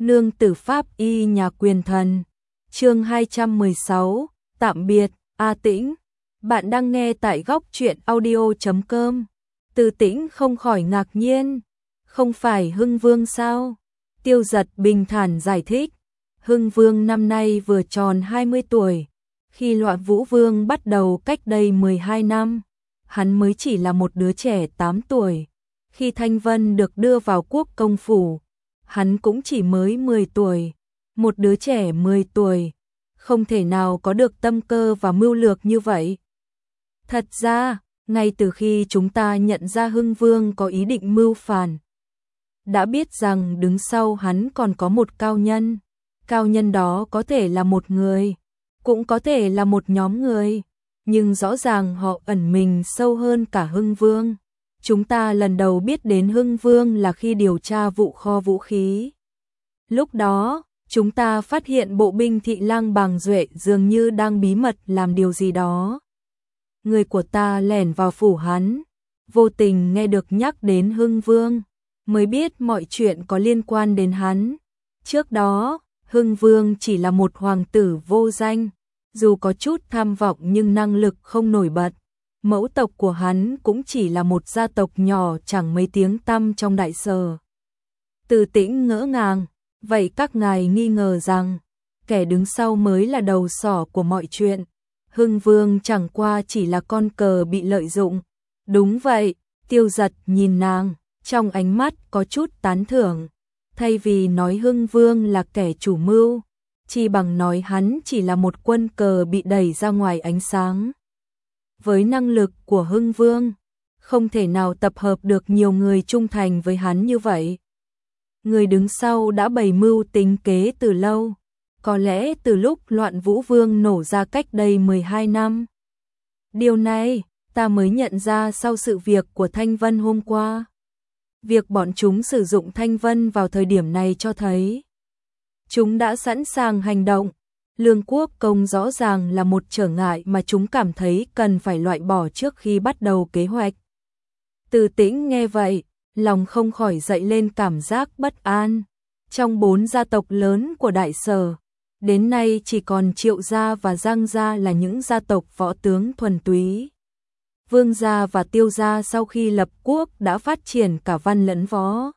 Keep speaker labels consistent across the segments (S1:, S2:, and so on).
S1: Nương tử pháp y nhà quyền thần. Chương 216, tạm biệt, A Tĩnh. Bạn đang nghe tại góc truyện audio.com. Từ Tĩnh không khỏi ngạc nhiên. Không phải Hưng Vương sao? Tiêu Giật bình thản giải thích. Hưng Vương năm nay vừa tròn 20 tuổi. Khi Loạn Vũ Vương bắt đầu cách đây 12 năm, hắn mới chỉ là một đứa trẻ 8 tuổi. Khi Thanh Vân được đưa vào quốc công phủ, hắn cũng chỉ mới 10 tuổi. Một đứa trẻ 10 tuổi, không thể nào có được tâm cơ và mưu lược như vậy. Thật ra, ngay từ khi chúng ta nhận ra Hưng Vương có ý định mưu phản, đã biết rằng đứng sau hắn còn có một cao nhân. Cao nhân đó có thể là một người, cũng có thể là một nhóm người, nhưng rõ ràng họ ẩn mình sâu hơn cả Hưng Vương. Chúng ta lần đầu biết đến Hưng Vương là khi điều tra vụ kho vũ khí. Lúc đó, chúng ta phát hiện bộ binh Thị Lang Bàng Duệ dường như đang bí mật làm điều gì đó. Người của ta lẻn vào phủ hắn, vô tình nghe được nhắc đến Hưng Vương, mới biết mọi chuyện có liên quan đến hắn. Trước đó, Hưng Vương chỉ là một hoàng tử vô danh, dù có chút tham vọng nhưng năng lực không nổi bật. Mẫu tộc của hắn cũng chỉ là một gia tộc nhỏ chẳng mấy tiếng tăm trong Đại Sở. Từ Tĩnh ngỡ ngàng, vậy các ngài nghi ngờ rằng kẻ đứng sau mới là đầu sỏ của mọi chuyện. Hưng Vương chẳng qua chỉ là con cờ bị lợi dụng. Đúng vậy, Tiêu Giật nhìn nàng, trong ánh mắt có chút tán thưởng. Thay vì nói Hưng Vương là kẻ chủ mưu, chỉ bằng nói hắn chỉ là một quân cờ bị đẩy ra ngoài ánh sáng. Với năng lực của Hưng Vương, không thể nào tập hợp được nhiều người trung thành với hắn như vậy. Người đứng sau đã bày mưu tính kế từ lâu, có lẽ từ lúc Loạn Vũ Vương nổ ra cách đây 12 năm. Điều này, ta mới nhận ra sau sự việc của Thanh Vân hôm qua. Việc bọn chúng sử dụng Thanh Vân vào thời điểm này cho thấy chúng đã sẵn sàng hành động. Lương Quốc Công rõ ràng là một trở ngại mà chúng cảm thấy cần phải loại bỏ trước khi bắt đầu kế hoạch. Từ Tĩnh nghe vậy, lòng không khỏi dậy lên cảm giác bất an. Trong 4 gia tộc lớn của Đại Sở, đến nay chỉ còn Triệu gia và Giang gia là những gia tộc võ tướng thuần túy. Vương gia và Tiêu gia sau khi lập quốc đã phát triển cả văn lẫn võ.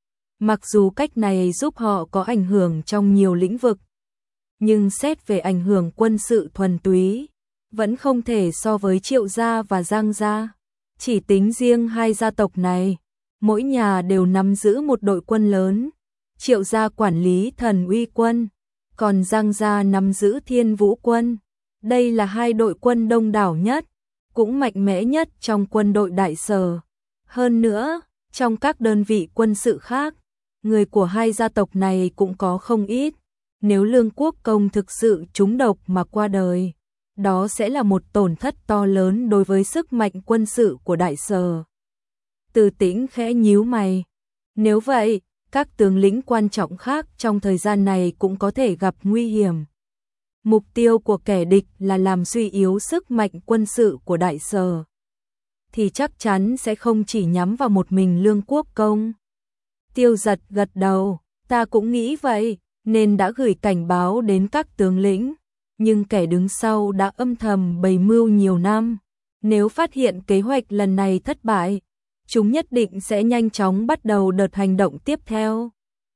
S1: Mặc dù cách này giúp họ có ảnh hưởng trong nhiều lĩnh vực, nhưng xét về ảnh hưởng quân sự thuần túy, vẫn không thể so với Triệu gia và Giang gia. Chỉ tính riêng hai gia tộc này, mỗi nhà đều nắm giữ một đội quân lớn. Triệu gia quản lý Thần Uy quân, còn Giang gia nắm giữ Thiên Vũ quân. Đây là hai đội quân đông đảo nhất, cũng mạnh mẽ nhất trong quân đội Đại Sở. Hơn nữa, trong các đơn vị quân sự khác, người của hai gia tộc này cũng có không ít. Nếu Lương Quốc Công thực sự trúng độc mà qua đời, đó sẽ là một tổn thất to lớn đối với sức mạnh quân sự của Đại Sở. Từ Tĩnh khẽ nhíu mày. Nếu vậy, các tướng lĩnh quan trọng khác trong thời gian này cũng có thể gặp nguy hiểm. Mục tiêu của kẻ địch là làm suy yếu sức mạnh quân sự của Đại Sở, thì chắc chắn sẽ không chỉ nhắm vào một mình Lương Quốc Công. Tiêu Giật gật đầu, ta cũng nghĩ vậy, nên đã gửi cảnh báo đến các tướng lĩnh. Nhưng kẻ đứng sau đã âm thầm bày mưu nhiều năm. Nếu phát hiện kế hoạch lần này thất bại, chúng nhất định sẽ nhanh chóng bắt đầu đợt hành động tiếp theo.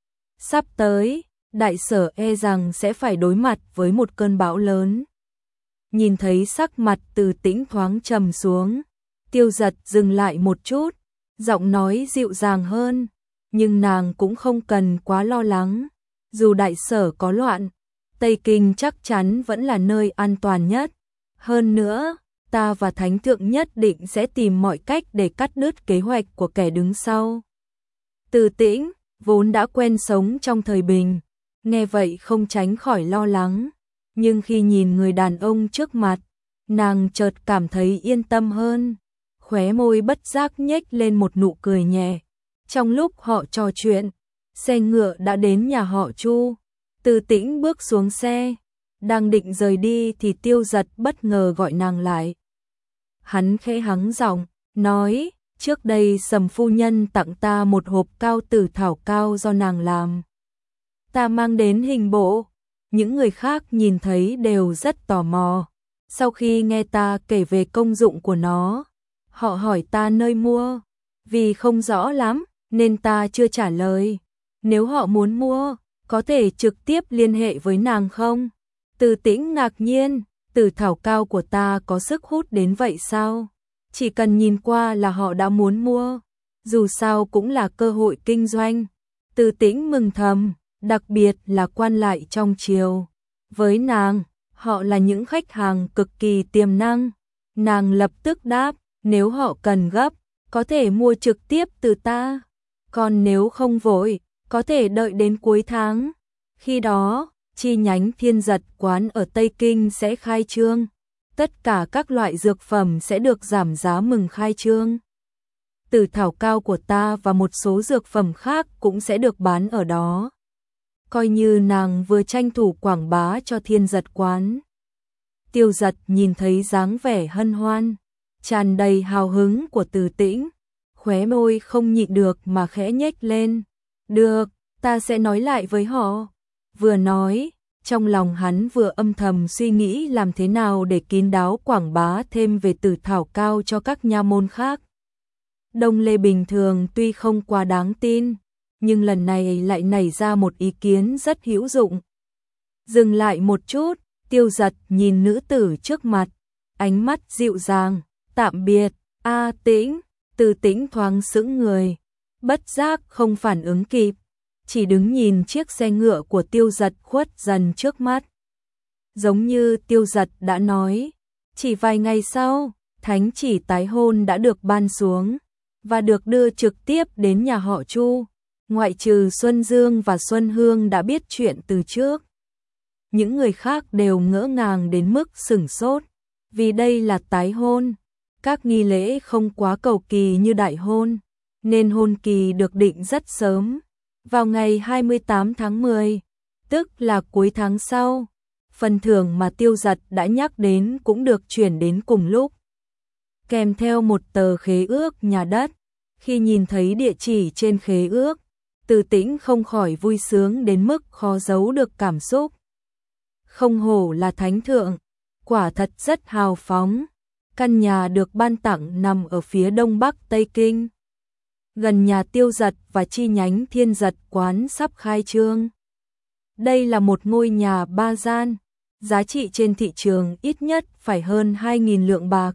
S1: Sắp tới, Đại Sở e rằng sẽ phải đối mặt với một cơn bão lớn. Nhìn thấy sắc mặt Từ Tĩnh thoáng trầm xuống, Tiêu Giật dừng lại một chút, giọng nói dịu dàng hơn, nhưng nàng cũng không cần quá lo lắng. Dù Đại Sở có loạn, Tây Kinh chắc chắn vẫn là nơi an toàn nhất. Hơn nữa, ta và Thánh Thượng nhất định sẽ tìm mọi cách để cắt đứt kế hoạch của kẻ đứng sau. Từ Tĩnh, vốn đã quen sống trong thời bình, nghe vậy không tránh khỏi lo lắng. Nhưng khi nhìn người đàn ông trước mặt, nàng chợt cảm thấy yên tâm hơn. Khóe môi bất giác nhếch lên một nụ cười nhẹ. Trong lúc họ trò chuyện, xe ngựa đã đến nhà họ Chu. Từ Tĩnh bước xuống xe, đang định rời đi thì Tiêu Giật bất ngờ gọi nàng lại. Hắn khẽ hắng giọng, nói, trước đây Sầm phu nhân tặng ta một hộp cao tử thảo cao do nàng làm. Ta mang đến hình bộ. Những người khác nhìn thấy đều rất tò mò. Sau khi nghe ta kể về công dụng của nó, họ hỏi ta nơi mua. Vì không rõ lắm, nên ta chưa trả lời. Nếu họ muốn mua, có thể trực tiếp liên hệ với nàng không? Từ Tĩnh ngạc nhiên, tử thảo cao của ta có sức hút đến vậy sao? Chỉ cần nhìn qua là họ đã muốn mua. Dù sao cũng là cơ hội kinh doanh. Từ Tĩnh mừng thầm, đặc biệt là quan lại trong triều. Với nàng, họ là những khách hàng cực kỳ tiềm năng. Nàng lập tức đáp, nếu họ cần gấp, có thể mua trực tiếp từ ta. Còn nếu không vội, có thể đợi đến cuối tháng. Khi đó, chi nhánh Thiên Giật quán ở Tây Kinh sẽ khai trương. Tất cả các loại dược phẩm sẽ được giảm giá mừng khai trương. Tử thảo cao của ta và một số dược phẩm khác cũng sẽ được bán ở đó. Coi như nàng vừa tranh thủ quảng bá cho Thiên Giật quán. Tiêu Giật nhìn thấy dáng vẻ hân hoan, tràn đầy hào hứng của Từ Tĩnh, khóe môi không nhịn được mà khẽ nhếch lên. Được, ta sẽ nói lại với họ. Vừa nói, trong lòng hắn vừa âm thầm suy nghĩ làm thế nào để kín đáo quảng bá thêm về Tử thảo cao cho các nha môn khác. Đông Lê bình thường tuy không quá đáng tin, nhưng lần này lại nảy ra một ý kiến rất hữu dụng. Dừng lại một chút, Tiêu Giật nhìn nữ tử trước mặt, ánh mắt dịu dàng, tạm biệt, A Tĩnh. Từ Tĩnh thoáng sững người, bất giác không phản ứng kịp, chỉ đứng nhìn chiếc xe ngựa của Tiêu Giật khuất dần trước mắt. Giống như Tiêu Giật đã nói, chỉ vài ngày sau, thánh chỉ tái hôn đã được ban xuống và được đưa trực tiếp đến nhà họ Chu. Ngoại trừ Xuân Dương và Xuân Hương đã biết chuyện từ trước, những người khác đều ngỡ ngàng đến mức sửng sốt, vì đây là tái hôn. Các nghi lễ không quá cầu kỳ như đại hôn, nên hôn kỳ được định rất sớm, vào ngày 28 tháng 10, tức là cuối tháng sau. Phần thưởng mà Tiêu Giật đã nhắc đến cũng được chuyển đến cùng lúc, kèm theo một tờ khế ước nhà đất. Khi nhìn thấy địa chỉ trên khế ước, Từ Tĩnh không khỏi vui sướng đến mức khó giấu được cảm xúc. Không hổ là thánh thượng, quả thật rất hào phóng. Căn nhà được ban tặng nằm ở phía đông bắc Tây Kinh, gần nhà Tiêu Giật và chi nhánh Thiên Giật quán sắp khai trương. Đây là một ngôi nhà 3 gian, giá trị trên thị trường ít nhất phải hơn 2.000 lượng bạc.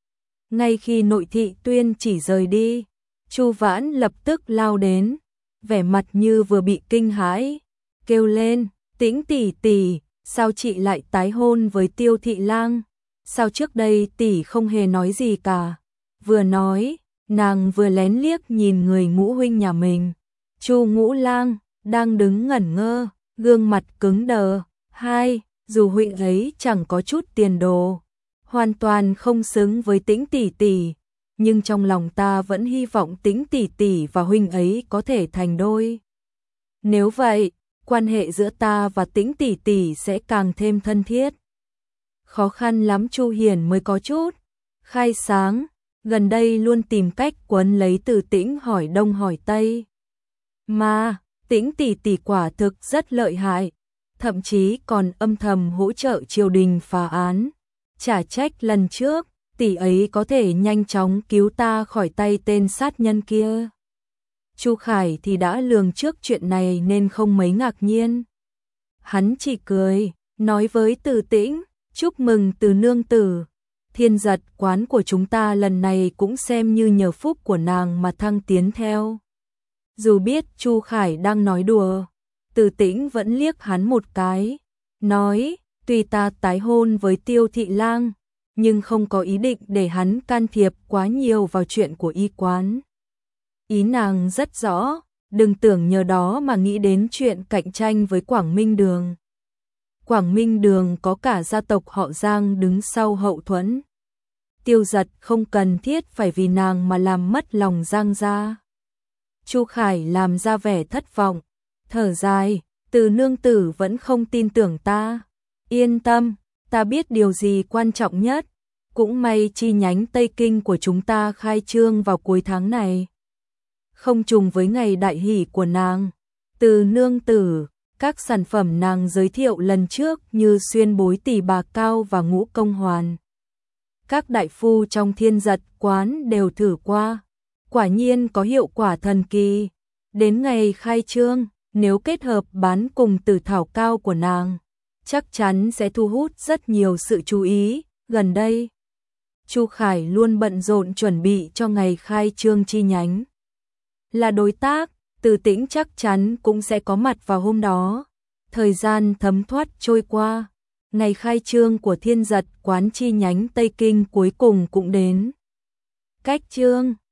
S1: Ngay khi nội thị tuyên chỉ rời đi, Chu Vãn lập tức lao đến, vẻ mặt như vừa bị kinh hãi, kêu lên, Tĩnh tỷ tỷ, sao chị lại tái hôn với Tiêu thị lang? Sao trước đây tỷ không hề nói gì cả? Vừa nói, nàng vừa lén liếc nhìn người ngũ huynh nhà mình. Chu Ngũ Lang đang đứng ngẩn ngơ, gương mặt cứng đờ. Dù huynh ấy chẳng có chút tiền đồ, hoàn toàn không xứng với Tĩnh tỷ tỷ, nhưng trong lòng ta vẫn hy vọng Tĩnh tỷ tỷ và huynh ấy có thể thành đôi. Nếu vậy, quan hệ giữa ta và Tĩnh tỷ tỷ sẽ càng thêm thân thiết. Khó khăn lắm Chu Hiền mới có chút khai sáng, gần đây luôn tìm cách quấn lấy Từ Tĩnh hỏi đông hỏi tây. Mà, Tĩnh tỷ tỷ quả thực rất lợi hại, thậm chí còn âm thầm hỗ trợ triều đình phá án. Chả trách lần trước, tỷ ấy có thể nhanh chóng cứu ta khỏi tay tên sát nhân kia. Chu Khải thì đã lường trước chuyện này nên không mấy ngạc nhiên. Hắn chỉ cười, nói với Từ Tĩnh, chúc mừng Từ nương tử, Thiên Giật quán của chúng ta lần này cũng xem như nhờ phúc của nàng mà thăng tiến theo. Dù biết Chu Khải đang nói đùa, Từ Tĩnh vẫn liếc hắn một cái, nói, tuy ta tái hôn với Tiêu thị lang, nhưng không có ý định để hắn can thiệp quá nhiều vào chuyện của y quán. Ý nàng rất rõ, đừng tưởng nhờ đó mà nghĩ đến chuyện cạnh tranh với Quảng Minh Đường. Quảng Minh Đường có cả gia tộc họ Giang đứng sau hậu thuẫn. Tiêu Giật không cần thiết phải vì nàng mà làm mất lòng Giang gia. Chu Khải làm ra vẻ thất vọng, thở dài, Từ nương tử vẫn không tin tưởng ta. Yên tâm, ta biết điều gì quan trọng nhất. Cũng may chi nhánh Tây Kinh của chúng ta khai trương vào cuối tháng này, không trùng với ngày đại hỷ của nàng. Từ nương tử, Các sản phẩm nàng giới thiệu lần trước như xuyên bối tỉ bà cao và ngũ công hoàn. Các đại phu trong Thiên Giật quán đều thử qua, quả nhiên có hiệu quả thần kỳ. Đến ngày khai trương, nếu kết hợp bán cùng tử thảo cao của nàng, chắc chắn sẽ thu hút rất nhiều sự chú ý. Gần đây, Chu Khải luôn bận rộn chuẩn bị cho ngày khai trương chi nhánh. Là đối tác, Từ Tĩnh chắc chắn cũng sẽ có mặt vào hôm đó. Thời gian thấm thoát trôi qua, ngày khai trương của Thiên Giật quán chi nhánh Tây Kinh cuối cùng cũng đến. Cách trương